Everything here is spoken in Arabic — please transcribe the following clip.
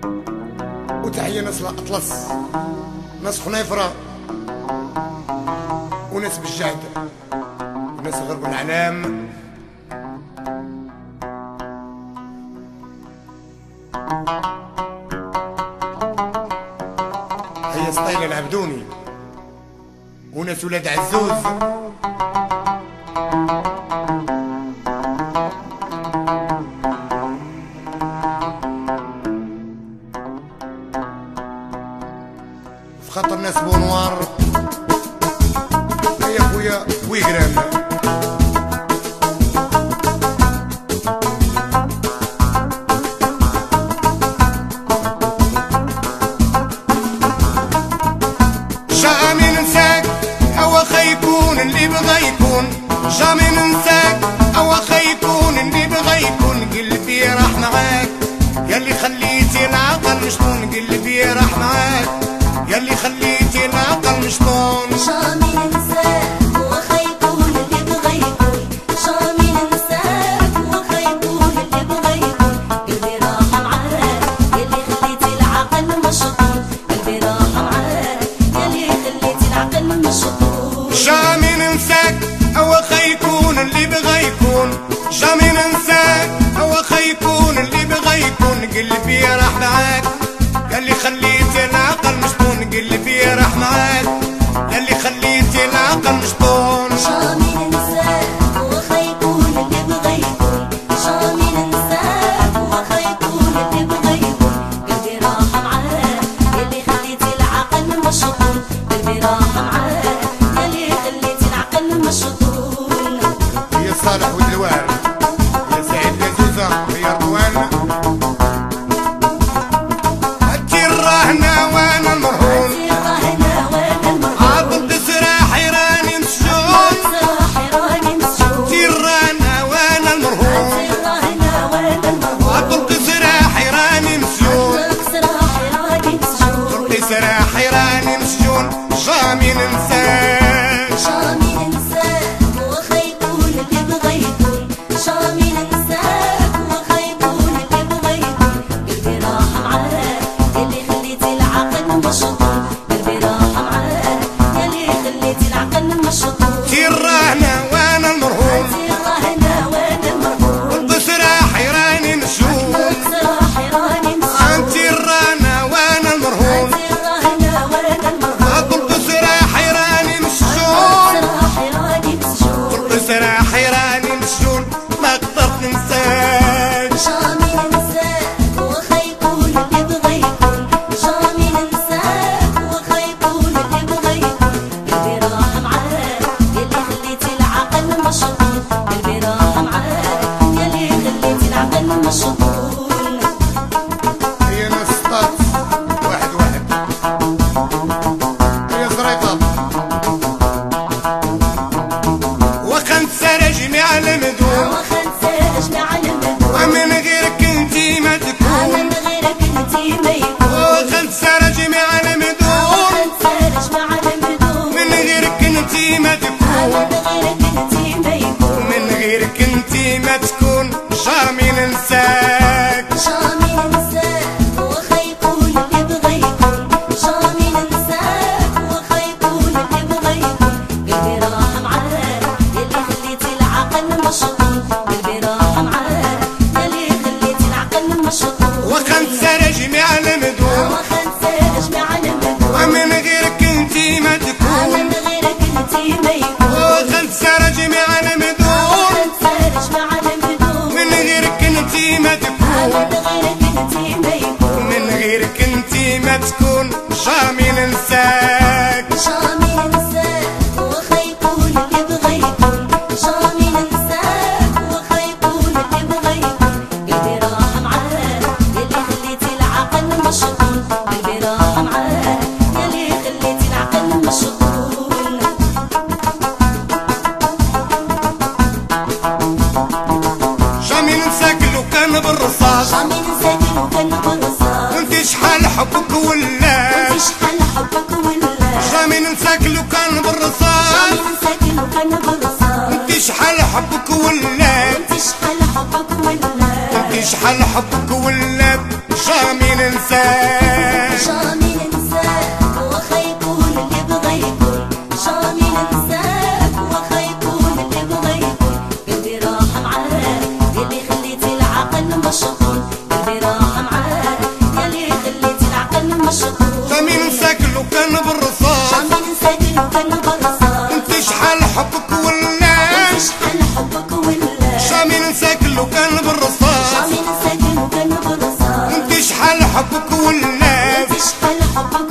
وتحية ناس الأطلس، ناس خنيفرة، وناس بالجهد، وناس غرب العلام. هي سطيلة العبدوني، وناس ولاد عزوز، في خاطر ناس بونوار. هيا خويا ويقران جامي ننساك او خي يكون اللي بغى يكون، جامي ننساك او خي يكون اللي بغى يكون. قلبي راح معاك ياللي خليتي العقل مشطون، قلبي راح معاك ياللي خليتي العقل مشطون. جامي ننساك وخا يكون اللي بغا يكون، جامي ننساك وخا يكون اللي بغا يكون. قلبي راح معاك ياللي خليتي العقل مشطون، قلبي راح معاك ياللي خليتي العقل مشطون. جامي ننساك او خا يكون اللي بغا يكون، جامي ننساك او خا يكون اللي بغا يكون. قلبي راح معاك ياللي خليتي العقل مشطون، قلبي راح معاك ياللي خليتي العقل مشطون. جامي ننساك وخا يكون اللي بغا يكون، جامي ننساك وخا يكون اللي بغا يكون. قلبي راح معاك ياللي خليتي العقل مشطون، قلبي راح معاك ياللي خليتي العقل مشطون. هي صالح ودلوان، يا سعيد يا زوزة، هي رضوان. هاتي الرهنة وانا المرهون، عاطل تسرح راني مسجون. هاتي الرهنة وانا المرهون، عاطل تسرح راني مسجون. تسرح راني مسجون. جامي ننساك، جامي ننساك وخا يكون اللي بغا يكون، جامي ننساك وخا يكون اللي بغا يكون. قلبي راح معاك ياللي خليتي العقل مشطون، قلبي راح معاك ياللي خليتي العقل مشطون. هاتي الرهنة وانا المرهون، هاتي الرهنة وانا المرهون، تسرح راني مسجون. تسرح راني مسجون. هاتي الرهنة وانا المرهون، هاتي الرهنة وانا المرهون، عاطل تسرح راني مسجون. تسرح راني مسجون. تسرح راني مسجون. ما قدرت ننساك، جامي ننساك وخا يكون اللي بغا يكون، جامي ننساك وخا يكون اللي بغا يكون. قلبي راح معاك ياللي خليتي العقل مشطون، قلبي راح معاك ياللي خليتي العقل مشطون. هي ناس سطات واحد واحد، هي زريطات وخا نسى جميع المدون. وخا نسى جميع المدون، ومن غيرك انتي ما تكون، من غيرك انتي ما يكون. وخا نسى جميع المدون. وخا نسى جميع المدون، من غيرك انتي ما تكون، من غيرك انتي ما يكون. من غيرك انتي ما تكون. جامي ننساك، جامي ننساك وخا يكون اللي بغا يكون، جامي ننساك وخا يكون اللي بغا يكون. قلبي راح معاك ياللي خليتي العقل مشطون، قلبي راح معاك ياللي خليتي العقل مشطون. وخا نسى جميع المدون. وخا نسى جميع المدون، ومن غيرك انتي ما تكون، من غيرك انتي ما يكون. وخا نسى جميع المدون. وخا نسى جميع المدون، من غيرك انتي ما تكون، من غيرك انتي ما يكون. من غيرك انتي ما تكون. جامي ننساك، جامي ننساك وخا يكون اللي بغا يكون، جامي ننساك وخا يكون اللي بغا يكون. قلبي راح معاك ياللي خليتي العقل مشطون، قلبي راح معاك ياللي خليتي العقل مشطون. جامي ننساك لو كان بالرصاص، جامي ننساك لو كان بالرصاص، وانتي شحال حبك ولا. وانتي شحال حبك ولا. جامي ننساك لو كان بالرصاص، جامي ننساك لو كان بالرصاص، وانتي شحال حبك ولا. وانتي شحال حبك ولا. وانتي شحال حبك ولا. جامي ننساك ننساك جامي ننساك واخا يكون اللي بغا يكون جامي ننساك واخا يكون اللي بغا يكون قلبي راح معاك يلي خليتي العقل مشغول قلبي راح معاك يلي خليتي العقل مشغول جامي ننساك لو كان بالرصاص جامي ننساك لو كان بالرصاص انت شحال حبك ولا وانت شحال حبك ولا جامي ننساك لو كان بالرصاص جامي ننساك لو كان بالرصاص انت شحال حبك ولا وانت شحال حبك